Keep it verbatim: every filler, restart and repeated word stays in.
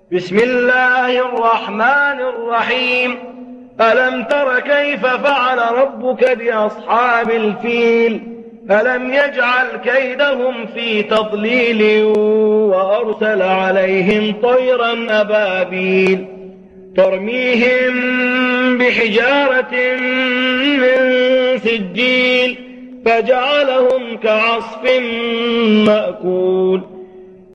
بسم الله الرحمن الرحيم. ألم تر كيف فعل ربك بأصحاب الفيل؟ ألم يجعل كيدهم في تضليل وأرسل عليهم طيرا أبابيل ترميهم بحجارة من سجيل فجعلهم كعصف مأكول.